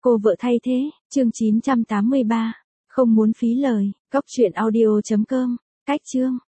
Cô vợ thay thế, chương 983. Không muốn phí lời, cóc truyện audio.com. Cách chương.